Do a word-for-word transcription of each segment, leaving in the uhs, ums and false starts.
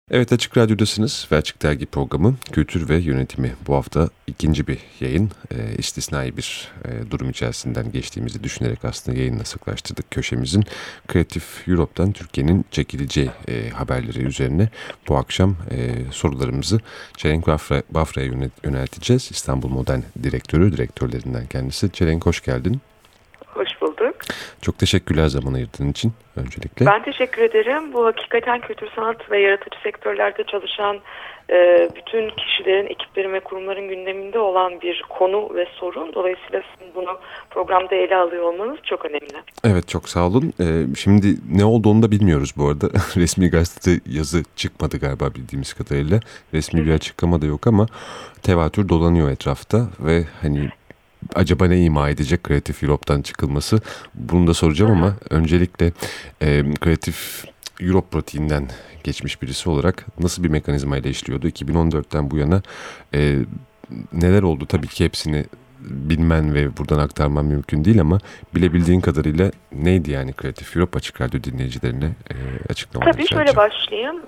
Evet, Açık Radyo'dasınız ve Açık Dergi programı Kültür ve Yönetimi. Bu hafta ikinci bir yayın, e, istisnai bir e, durum içerisinden geçtiğimizi düşünerek aslında yayınla sıklaştırdık köşemizin. Creative Europe'dan Türkiye'nin çekileceği e, haberleri üzerine bu akşam e, sorularımızı Çelenk Bafra, Bafra'ya yönelteceğiz. İstanbul Modern Direktörü, direktörlerinden kendisi. Çelenk, hoş geldin. Hoş bulduk. Çok teşekkürler zaman ayırdığın için öncelikle. Ben teşekkür ederim. Bu hakikaten kültür, sanat ve yaratıcı sektörlerde çalışan e, bütün kişilerin, ekiplerin ve kurumların gündeminde olan bir konu ve sorun. Dolayısıyla sizin bunu programda ele alıyor olmanız çok önemli. Evet, çok sağ olun. Ee, şimdi ne olduğunu da bilmiyoruz bu arada. Resmi gazetede yazı çıkmadı galiba bildiğimiz kadarıyla. Resmi bir açıklama da yok ama tevatür dolanıyor etrafta ve hani acaba ne ima edecek Creative Europe'dan çıkılması? Bunu da soracağım ama öncelikle e, Creative Europe pratiğinden geçmiş birisi olarak nasıl bir mekanizmayla işliyordu? iki bin on dörtten bu yana e, neler oldu? Tabii ki hepsini bilmen ve buradan aktarman mümkün değil ama bilebildiğin kadarıyla neydi yani Creative Europe? Açık Radyo dinleyicilerine e, açıklamanı Tabii şöyle başlayayım.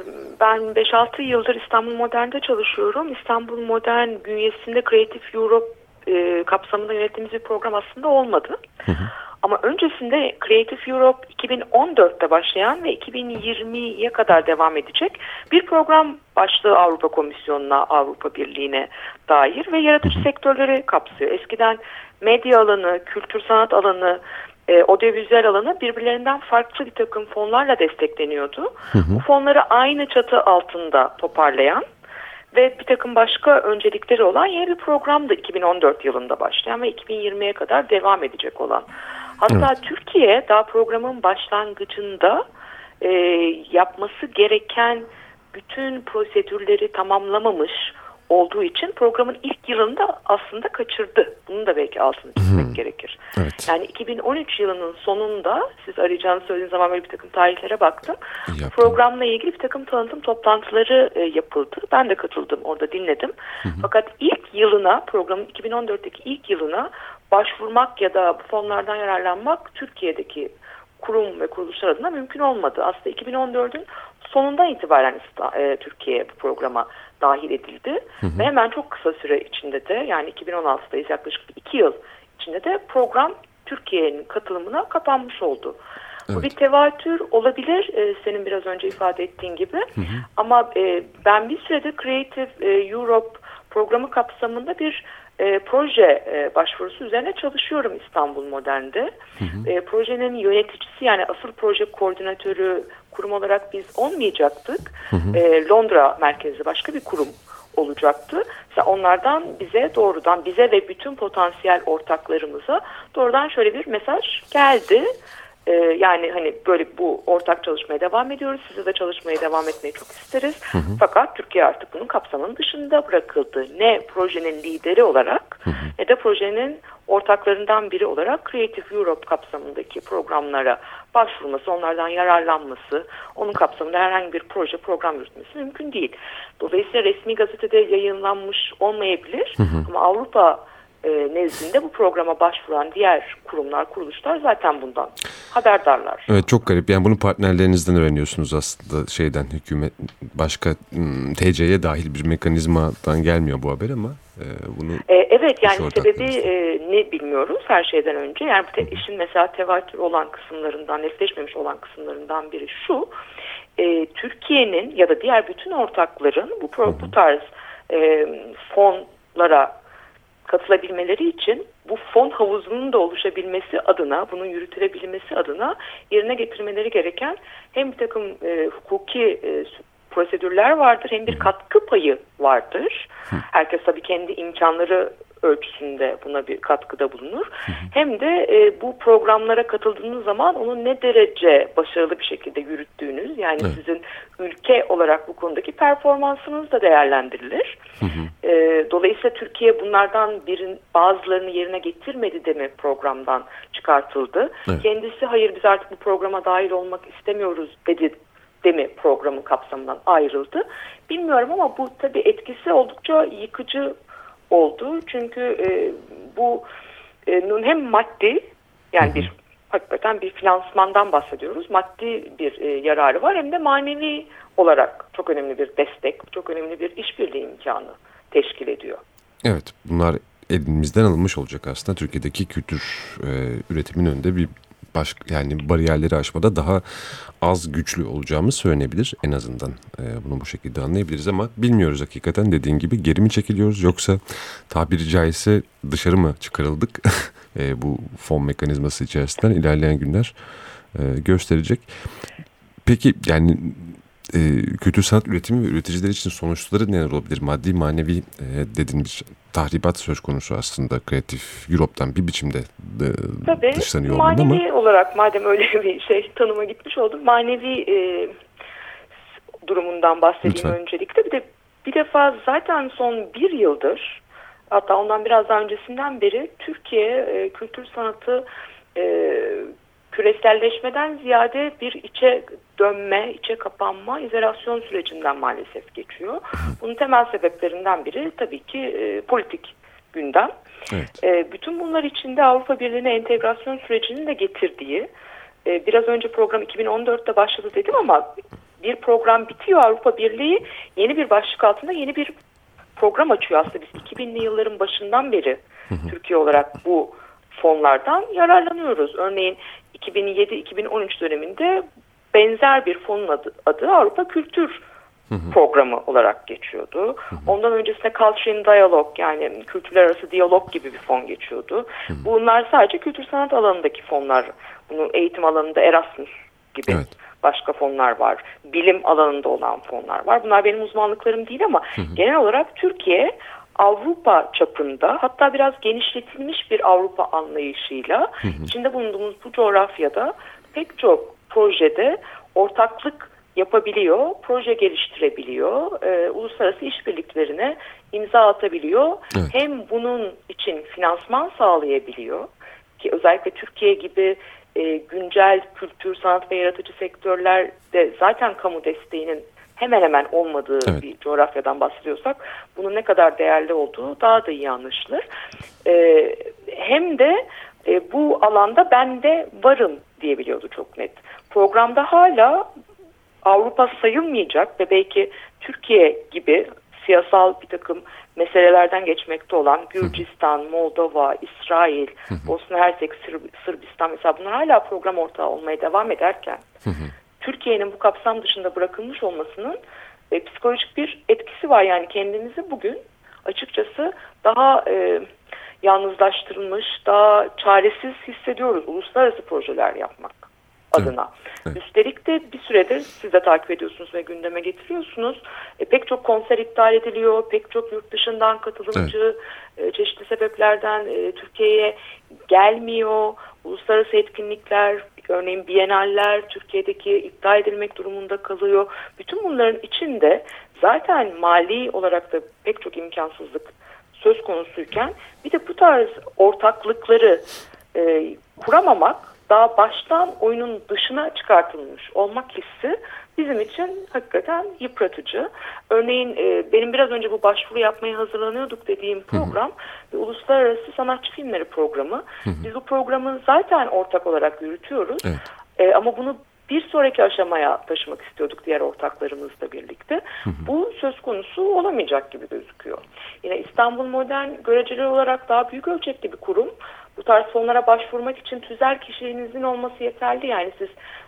Ben beş altı yıldır İstanbul Modern'de çalışıyorum. İstanbul Modern bünyesinde Creative Europe e, kapsamında yönettiğimiz bir program aslında olmadı. Hı hı. Ama öncesinde Creative Europe iki bin on dörtte başlayan ve iki bin yirmiye kadar devam edecek bir program başlığı Avrupa Komisyonu'na, Avrupa Birliği'ne dair ve yaratıcı sektörleri kapsıyor. Eskiden medya alanı, kültür sanat alanı, e, audiovizüel alanı birbirlerinden farklı bir takım fonlarla destekleniyordu. Hı hı. Bu fonları aynı çatı altında toparlayan ve bir takım başka öncelikleri olan yeni bir programdı iki bin on dört yılında başlayan ve iki bin yirmiye kadar devam edecek olan. Hatta evet. Türkiye daha programın başlangıcında e, yapması gereken bütün prosedürleri tamamlamamış olduğu için programın ilk yılında aslında kaçırdı. Bunu da belki altını çizmek hmm. gerekir. Evet. Yani iki bin on üç yılının sonunda siz arayacağını söylediğiniz zaman böyle bir takım tarihlere baktım. Yaptım. Programla ilgili bir takım tanıtım toplantıları e, yapıldı. Ben de katıldım, orada dinledim. Hı hı. Fakat ilk yılına, programın iki bin on dörtteki ilk yılına başvurmak ya da bu fonlardan yararlanmak Türkiye'deki kurum ve kuruluşlar adına mümkün olmadı. Aslında iki bin on dördün sonundan itibaren e, Türkiye bu programa dahil edildi. Hı hı. Ve hemen çok kısa süre içinde de, yani iki bin on altıdayız, yaklaşık iki yıl içinde de program Türkiye'nin katılımına kapanmış oldu. Evet. Bu bir tevatür olabilir, e, senin biraz önce ifade ettiğin gibi. Hı hı. Ama e, ben bir süredir Creative e, Europe programı kapsamında bir e, proje e, başvurusu üzerine çalışıyorum İstanbul Modern'de. Hı hı. E, projenin yöneticisi, yani asıl proje koordinatörü kurum olarak biz olmayacaktık. Hı hı. E, Londra merkezli başka bir kurum olacaktı. Mesela onlardan bize doğrudan, bize ve bütün potansiyel ortaklarımıza doğrudan şöyle bir mesaj geldi. Ee, yani hani böyle bu ortak çalışmaya devam ediyoruz. Size de çalışmaya devam etmeyi çok isteriz. Hı hı. Fakat Türkiye artık bunun kapsamının dışında bırakıldı. Ne projenin lideri olarak hı hı. ne de projenin ortaklarından biri olarak Creative Europe kapsamındaki programlara başvurması, onlardan yararlanması, onun kapsamında herhangi bir proje, program yürütmesi mümkün değil. Dolayısıyla resmi gazetede yayınlanmış olmayabilir. Hı hı. Ama Avrupa e, nezdinde bu programa başvuran diğer kurumlar, kuruluşlar zaten bundan haberdarlar. Evet, çok garip. Yani bunu partnerlerinizden öğreniyorsunuz aslında, şeyden, hükümet, başka T C'ye dahil bir mekanizmadan gelmiyor bu haber ama e, bunu... E, evet, yani sebebi e, ne bilmiyoruz her şeyden önce. Yani te, işin mesela tevatür olan kısımlarından, netleşmemiş olan kısımlarından biri şu: e, Türkiye'nin ya da diğer bütün ortakların bu, pro, bu tarz e, fonlara katılabilmeleri için bu fon havuzunun da oluşabilmesi adına, bunun yürütülebilmesi adına yerine getirmeleri gereken hem bir takım e, hukuki e, prosedürler vardır, hem bir katkı payı vardır. Herkes tabii kendi imkanları ölçüsünde buna bir katkıda bulunur. Hem de e, bu programlara katıldığınız zaman onu ne derece başarılı bir şekilde yürüttüğünüz, yani evet. sizin ülke olarak bu konudaki performansınız da değerlendirilir. Hı hı. E, dolayısıyla Türkiye bunlardan birin bazılarını yerine getirmedi de mi programdan çıkartıldı? Evet. Kendisi hayır biz artık bu programa dahil olmak istemiyoruz dedi de mi programın kapsamından ayrıldı? Bilmiyorum ama bu tabii etkisi oldukça yıkıcı oldu. Çünkü e, bu e, hem maddi, yani bir hakikaten bir finansmandan bahsediyoruz. Maddi bir e, yararı var, hem de manevi olarak çok önemli bir destek, çok önemli bir işbirliği imkanı teşkil ediyor. Evet, bunlar elimizden alınmış olacak aslında. Türkiye'deki kültür e, üretimin önünde bir başka, yani bariyerleri aşmada daha az güçlü olacağımız söylenebilir en azından. E, bunu bu şekilde anlayabiliriz ama bilmiyoruz hakikaten, dediğin gibi geri mi çekiliyoruz yoksa tabiri caizse dışarı mı çıkarıldık e, bu fon mekanizması içerisinden ilerleyen günler e, gösterecek. Peki yani e, kültür sanat üretimi ve üreticiler için sonuçları neler olabilir? Maddi manevi e, dediğin bir tahribat söz konusu aslında Kreatif Europe'dan bir biçimde de, Tabii, dışlanıyor manevi ama. olarak madem öyle bir şey tanıma gitmiş oldum, manevi e, durumundan bahsedeyim Lütfen. Öncelikle. Bir de bir defa zaten son bir yıldır, hatta ondan biraz daha öncesinden beri Türkiye e, kültür sanatı e, küreselleşmeden ziyade bir içe dönme, içe kapanma, izolasyon sürecinden maalesef geçiyor. Bunun temel sebeplerinden biri tabii ki e, politik gündem. Evet. E, bütün bunlar içinde Avrupa Birliği'ne entegrasyon sürecinin de getirdiği, e, biraz önce program iki bin on dörtte başladı dedim ama bir program bitiyor, Avrupa Birliği yeni bir başlık altında yeni bir program açıyor. Aslında biz iki binli yılların başından beri hı hı. Türkiye olarak bu fonlardan yararlanıyoruz. Örneğin iki bin yedi iki bin on üç döneminde benzer bir fonun adı, adı Avrupa Kültür hı hı. Programı olarak geçiyordu. Hı hı. Ondan öncesinde Culture in Dialogue, yani kültürler arası diyalog gibi bir fon geçiyordu. Hı hı. Bunlar sadece kültür sanat alanındaki fonlar. Bunun eğitim alanında Erasmus gibi evet. başka fonlar var. Bilim alanında olan fonlar var. Bunlar benim uzmanlıklarım değil ama hı hı. genel olarak Türkiye Avrupa çapında, hatta biraz genişletilmiş bir Avrupa anlayışıyla hı hı. içinde bulunduğumuz bu coğrafyada pek çok projede ortaklık yapabiliyor, proje geliştirebiliyor, e, uluslararası işbirliklerine imza atabiliyor. Evet. Hem bunun için finansman sağlayabiliyor ki özellikle Türkiye gibi e, güncel kültür, sanat ve yaratıcı sektörlerde zaten kamu desteğinin hemen hemen olmadığı evet. bir coğrafyadan bahsediyorsak bunun ne kadar değerli olduğu daha da iyi anlaşılır. Ee, hem de e, bu alanda ben de varım diyebiliyordu çok net. Programda hala Avrupa sayılmayacak ve belki Türkiye gibi siyasal bir takım meselelerden geçmekte olan Gürcistan, Moldova, İsrail, Bosna Hersek, Sırbistan mesela bunlar hala program ortağı olmaya devam ederken Türkiye'nin bu kapsam dışında bırakılmış olmasının e, psikolojik bir etkisi var. Yani kendimizi bugün açıkçası daha e, yalnızlaştırılmış, daha çaresiz hissediyoruz uluslararası projeler yapmak adına. Evet. Üstelik de bir süredir siz de takip ediyorsunuz ve gündeme getiriyorsunuz. E, pek çok konser iptal ediliyor, pek çok yurt dışından katılımcı evet. e, çeşitli sebeplerden e, Türkiye'ye gelmiyor. Uluslararası etkinlikler, örneğin Biennaller Türkiye'deki iptal edilmek durumunda kalıyor. Bütün bunların içinde zaten mali olarak da pek çok imkansızlık söz konusuyken bir de bu tarz ortaklıkları e, kuramamak, daha baştan oyunun dışına çıkartılmış olmak hissi bizim için hakikaten yıpratıcı. Örneğin e, benim biraz önce bu başvuru yapmaya hazırlanıyorduk dediğim program hı hı. Uluslararası Sanatçı Filmleri Programı. Hı hı. Biz bu programı zaten ortak olarak yürütüyoruz. Evet. E, ama bunu bir sonraki aşamaya taşımak istiyorduk diğer ortaklarımızla birlikte. Hı hı. Bu söz konusu olamayacak gibi gözüküyor. Yine İstanbul Modern göreceli olarak daha büyük ölçekli bir kurum. Bu tarz fonlara başvurmak için tüzel kişiliğinizin olması yeterli. Yani siz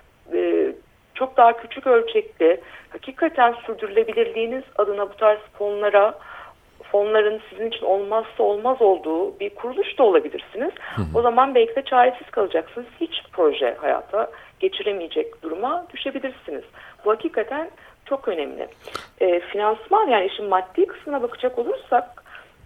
e, çok daha küçük ölçekli, hakikaten sürdürülebilirliğiniz adına bu tarz fonlara, fonların sizin için olmazsa olmaz olduğu bir kuruluş da olabilirsiniz. Hı hı. O zaman belki de çaresiz kalacaksınız. Hiç proje hayata geçiremeyecek duruma düşebilirsiniz. Bu hakikaten çok önemli. E, finansman, yani işin maddi kısmına bakacak olursak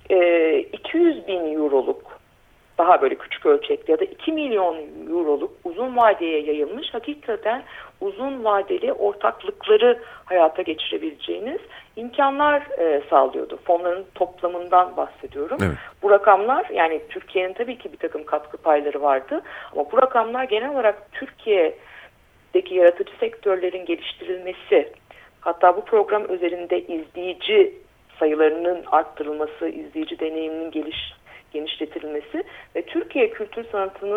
e, iki yüz bin euroluk daha böyle küçük ölçekli ya da iki milyon euroluk uzun vadeye yayılmış hakikaten uzun vadeli ortaklıkları hayata geçirebileceğiniz imkanlar e, sağlıyordu. Fonların toplamından bahsediyorum. Evet. Bu rakamlar, yani Türkiye'nin tabii ki bir takım katkı payları vardı ama bu rakamlar genel olarak Türkiye'deki yaratıcı sektörlerin geliştirilmesi, hatta bu program üzerinde izleyici sayılarının arttırılması, izleyici deneyiminin geliş genişletilmesi ve Türkiye kültür sanatının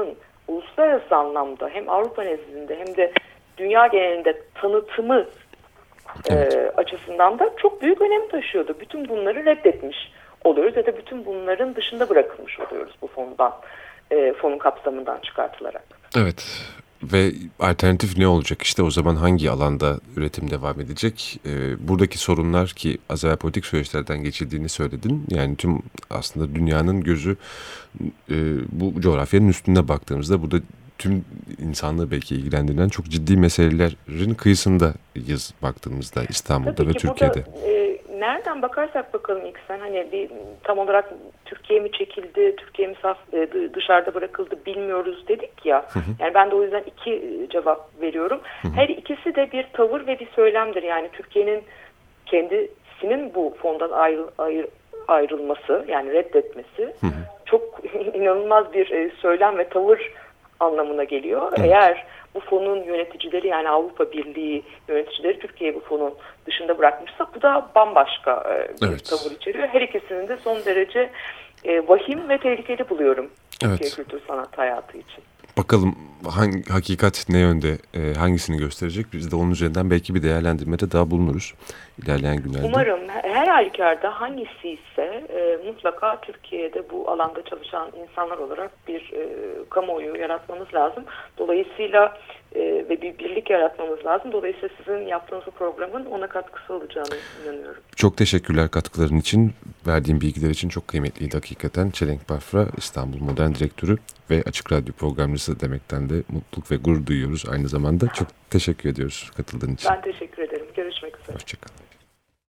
uluslararası anlamda hem Avrupa nezdinde hem de dünya genelinde tanıtımı evet. e, açısından da çok büyük önem taşıyordu. Bütün bunları reddetmiş oluyoruz ya da bütün bunların dışında bırakılmış oluyoruz bu fondan, e, fonun kapsamından çıkartılarak. Evet. Ve alternatif ne olacak? İşte o zaman hangi alanda üretim devam edecek? Ee, buradaki sorunlar ki az evvel politik süreçlerden geçildiğini söyledin. Yani tüm aslında dünyanın gözü e, bu coğrafyanın üstünde baktığımızda burada tüm insanlığı belki ilgilendiren çok ciddi meselelerin kıyısındayız baktığımızda İstanbul'da Tabii ve ki Türkiye'de. Burada, e, nereden bakarsak bakalım ilk sen hani bir tam olarak Türkiye mi çekildi, Türkiye mi saf, e, dışarıda bırakıldı bilmiyoruz dedik ya. Hı hı. Yani ben de o yüzden iki cevap veriyorum. Hı hı. Her ikisi de bir tavır ve bir söylemdir. Yani Türkiye'nin kendisinin bu fondan ayrı, ayrı, ayrılması yani reddetmesi hı hı. çok inanılmaz bir e, söylem ve tavır anlamına geliyor. Evet. Eğer bu fonun yöneticileri yani Avrupa Birliği yöneticileri Türkiye'yi bu fonun dışında bırakmışsa bu da bambaşka bir evet. tavır içeriyor. Her ikisinin de son derece e, vahim ve tehlikeli buluyorum evet. Türkiye kültür sanat hayatı için. Bakalım hangi, hakikat ne yönde e, hangisini gösterecek? Biz de onun üzerinden belki bir değerlendirmede daha bulunuruz ilerleyen günlerde. Umarım her halükarda hangisi ise e, mutlaka Türkiye'de bu alanda çalışan insanlar olarak bir e, kamuoyu yaratmamız lazım. Dolayısıyla e, ve bir birlik yaratmamız lazım. Dolayısıyla sizin yaptığınız bu programın ona katkısı olacağını inanıyorum. Çok teşekkürler katkıların için. Verdiğim bilgiler için çok kıymetliydi hakikaten. Çelenk Bafra, İstanbul Modern Direktörü ve Açık Radyo programcısı demekten de mutluluk ve gurur duyuyoruz aynı zamanda. Çok teşekkür ediyoruz katıldığın için. Ben teşekkür ederim. Görüşmek üzere. Hoşçakalın.